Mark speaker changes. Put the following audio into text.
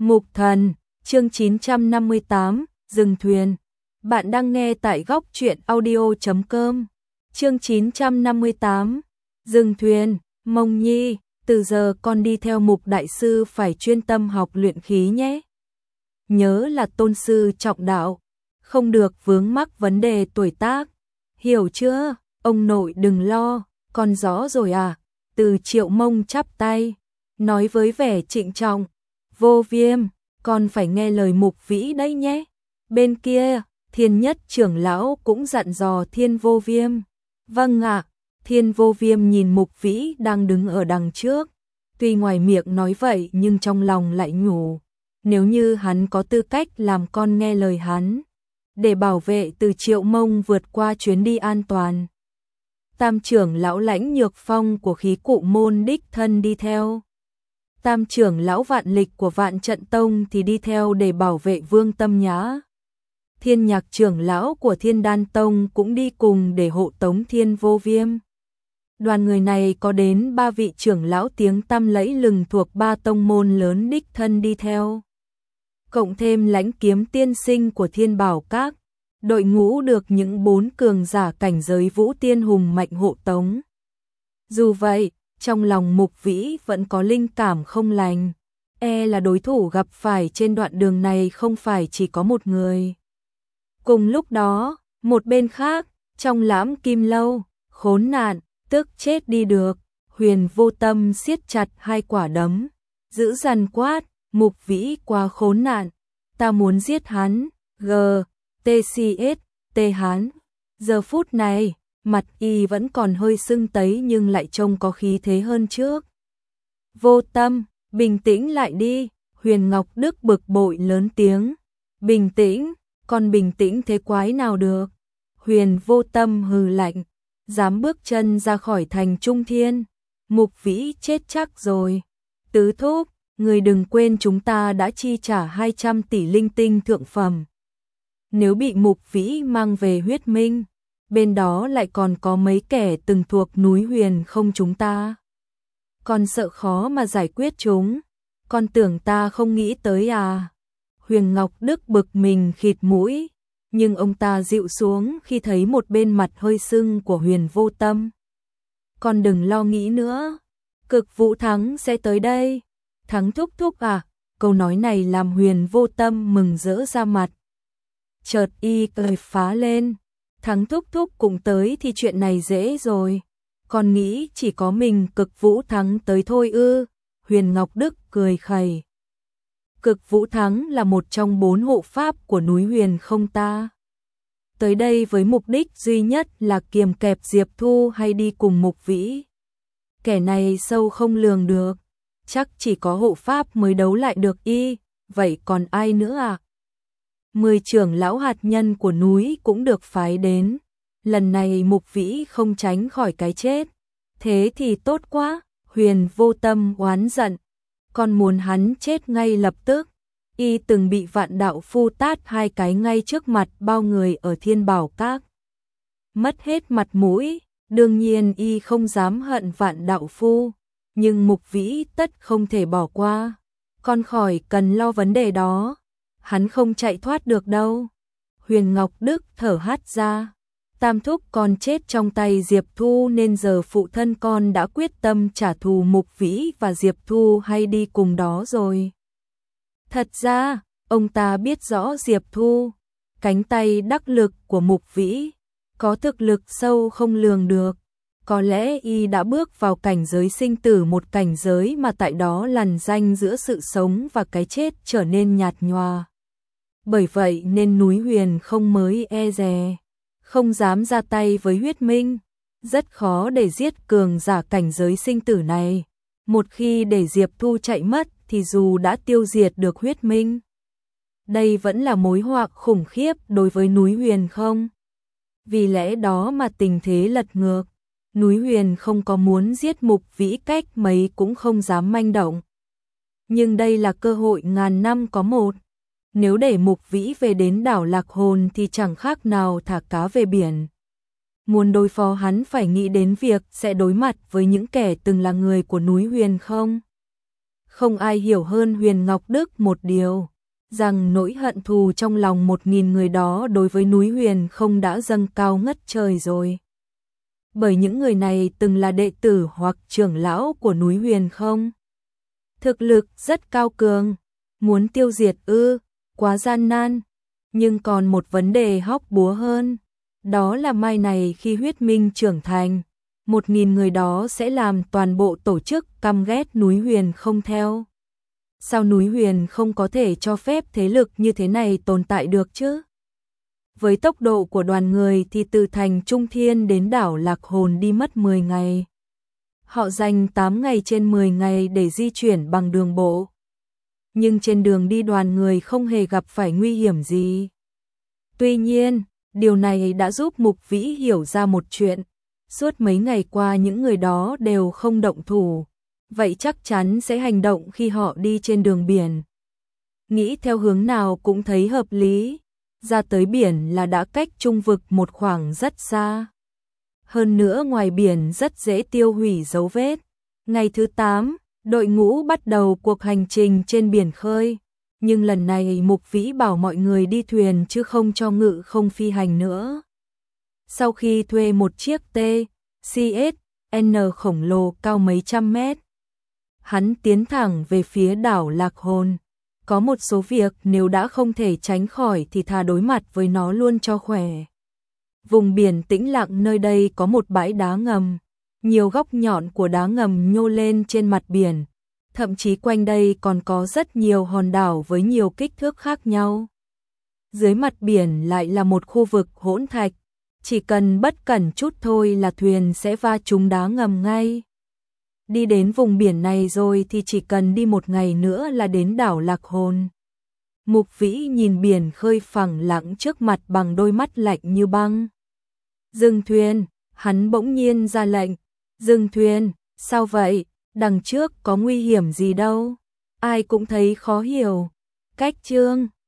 Speaker 1: Mục Thần, chương 958, Dừng Thuyền. Bạn đang nghe tại góc truyện audio.com. Chương 958, Dừng Thuyền. Mông Nhi, từ giờ con đi theo Mục đại sư phải chuyên tâm học luyện khí nhé. Nhớ là tôn sư trọng đạo, không được vướng mắc vấn đề tuổi tác. Hiểu chưa? Ông nội đừng lo, con rõ rồi à? Từ Triệu Mông chắp tay, nói với vẻ trịnh trọng. Vô Viêm, con phải nghe lời Mục Vĩ đấy nhé. Bên kia, Thiên Nhất trưởng lão cũng dặn dò Thiên Vô Viêm. Vâng ạ. Thiên Vô Viêm nhìn Mục Vĩ đang đứng ở đằng trước. Tuy ngoài miệng nói vậy nhưng trong lòng lại nhủ. Nếu như hắn có tư cách làm con nghe lời hắn, để bảo vệ Từ Triệu Mông vượt qua chuyến đi an toàn. Tam trưởng lão Lãnh Nhược Phong của khí cụ môn đích thân đi theo. Tam trưởng lão Vạn Lịch của Vạn Trận Tông thì đi theo để bảo vệ Vương Tâm Nhã. Thiên Nhạc trưởng lão của Thiên Đan Tông cũng đi cùng để hộ tống Thiên Vô Viêm. Đoàn người này có đến 3 vị trưởng lão tiếng tăm lẫy lừng thuộc 3 tông môn lớn đích thân đi theo. Cộng thêm Lãnh Kiếm tiên sinh của Thiên Bảo Các, đội ngũ được những 4 cường giả cảnh giới vũ tiên hùng mạnh hộ tống. Dù vậy, trong lòng Mục Vĩ vẫn có linh cảm không lành, là đối thủ gặp phải trên đoạn đường này không phải chỉ có một người. Cùng lúc đó, một bên khác, trong Lãm Kim Lâu, khốn nạn, tức chết đi được, Huyền Vô Tâm siết chặt hai quả đấm, giữ dằn quát, Mục Vĩ quá khốn nạn, ta muốn giết hắn, TCS, hắn. Giờ phút này, mặt y vẫn còn hơi sưng tấy nhưng lại trông có khí thế hơn trước. Vô Tâm, bình tĩnh lại đi, Huyền Ngọc Đức bực bội lớn tiếng. Bình tĩnh, còn bình tĩnh thế quái nào được. Huyền Vô Tâm hừ lạnh, dám bước chân ra khỏi thành Trung Thiên, Mục Vĩ chết chắc rồi. Tứ thúc, người đừng quên chúng ta đã chi trả 200 tỷ linh tinh thượng phẩm. Nếu bị Mục Vĩ mang về Huyết Minh, bên đó lại còn có mấy kẻ từng thuộc núi Huyền không chúng ta. Con sợ khó mà giải quyết chúng, con tưởng ta không nghĩ tới à? Huyền Ngọc Đức bực mình khịt mũi, nhưng ông ta dịu xuống khi thấy một bên mặt hơi sưng của Huyền Vô Tâm. Con đừng lo nghĩ nữa, Cực Vũ Thắng sẽ tới đây. Thắng thúc thúc à? Câu nói này làm Huyền Vô Tâm mừng rỡ ra mặt. Chợt y cười phá lên, Thắng thúc thúc cũng tới thì chuyện này dễ rồi. Con nghĩ chỉ có mình Cực Vũ Thắng tới thôi ư? Huyền Ngọc Đức cười khẩy. Cực Vũ Thắng là một trong 4 hộ pháp của núi Huyền không ta. Tới đây với mục đích duy nhất là kiềm kẹp Diệp Thu hay đi cùng Mục Vĩ. Kẻ này sâu không lường được, chắc chỉ có hộ pháp mới đấu lại được y, vậy còn ai nữa à? 10 trưởng lão hạt nhân của núi cũng được phái đến. Lần này Mục Vĩ không tránh khỏi cái chết. Thế thì tốt quá, Huyền Vô Tâm oán giận. Con muốn hắn chết ngay lập tức. Y từng bị Vạn Đạo Phu tát 2 cái ngay trước mặt bao người ở Thiên Bảo Các. Mất hết mặt mũi, đương nhiên y không dám hận Vạn Đạo Phu. Nhưng Mục Vĩ tất không thể bỏ qua. Con khỏi cần lo vấn đề đó. Hắn không chạy thoát được đâu. Huyền Ngọc Đức thở hắt ra. Tam thúc con chết trong tay Diệp Thu nên giờ phụ thân con đã quyết tâm trả thù Mục Vĩ và Diệp Thu hay đi cùng đó rồi. Thật ra, ông ta biết rõ Diệp Thu, cánh tay đắc lực của Mục Vĩ, có thực lực sâu không lường được. Có lẽ y đã bước vào cảnh giới sinh tử, một cảnh giới mà tại đó lằn ranh giữa sự sống và cái chết trở nên nhạt nhòa. Bởi vậy nên núi Huyền không mới e dè, không dám ra tay với Huyết Minh. Rất khó để giết cường giả cảnh giới sinh tử này. Một khi để Diệp Thu chạy mất thì dù đã tiêu diệt được Huyết Minh, đây vẫn là mối họa khủng khiếp đối với núi Huyền không. Vì lẽ đó mà tình thế lật ngược. Núi Huyền không có muốn giết Mục Vĩ cách mấy cũng không dám manh động. Nhưng đây là cơ hội ngàn năm có một. Nếu để Mục Vĩ về đến đảo Lạc Hồn thì chẳng khác nào thả cá về biển. Muốn đối phó hắn phải nghĩ đến việc sẽ đối mặt với những kẻ từng là người của núi Huyền không. Không ai hiểu hơn Huyền Ngọc Đức một điều, rằng nỗi hận thù trong lòng 1000 người đó đối với núi Huyền không đã dâng cao ngất trời rồi. Bởi những người này từng là đệ tử hoặc trưởng lão của núi Huyền không? Thực lực rất cao cường, muốn tiêu diệt quá gian nan. Nhưng còn một vấn đề hóc búa hơn, đó là mai này khi huyết minh trưởng thành, 1000 người đó sẽ làm toàn bộ tổ chức căm ghét núi Huyền không theo. Sao núi Huyền không có thể cho phép thế lực như thế này tồn tại được chứ? Với tốc độ của đoàn người thì từ thành Trung Thiên đến đảo Lạc Hồn đi mất 10 ngày. Họ dành 8 ngày trên 10 ngày để di chuyển bằng đường bộ. Nhưng trên đường đi đoàn người không hề gặp phải nguy hiểm gì. Tuy nhiên, điều này đã giúp Mục Vĩ hiểu ra một chuyện. Suốt mấy ngày qua những người đó đều không động thủ. Vậy chắc chắn sẽ hành động khi họ đi trên đường biển. Nghĩ theo hướng nào cũng thấy hợp lý. Ra tới biển là đã cách trung vực một khoảng rất xa. Hơn nữa ngoài biển rất dễ tiêu hủy dấu vết. Ngày thứ 8, đội ngũ bắt đầu cuộc hành trình trên biển khơi. Nhưng lần này Mục Vĩ bảo mọi người đi thuyền chứ không cho ngự không phi hành nữa. Sau khi thuê một chiếc TCSN khổng lồ cao mấy trăm mét, hắn tiến thẳng về phía đảo Lạc Hồn. Có một số việc nếu đã không thể tránh khỏi thì thà đối mặt với nó luôn cho khỏe. Vùng biển tĩnh lặng nơi đây có một bãi đá ngầm. Nhiều góc nhọn của đá ngầm nhô lên trên mặt biển. Thậm chí quanh đây còn có rất nhiều hòn đảo với nhiều kích thước khác nhau. Dưới mặt biển lại là một khu vực hỗn thạch. Chỉ cần bất cẩn chút thôi là thuyền sẽ va trúng đá ngầm ngay. Đi đến vùng biển này rồi thì chỉ cần đi một ngày nữa là đến đảo Lạc Hồn. Mục Vĩ nhìn biển khơi phẳng lặng trước mặt bằng đôi mắt lạnh như băng. Dừng thuyền, hắn bỗng nhiên ra lệnh. Dừng thuyền, sao vậy? Đằng trước có nguy hiểm gì đâu? Ai cũng thấy khó hiểu. Cách chương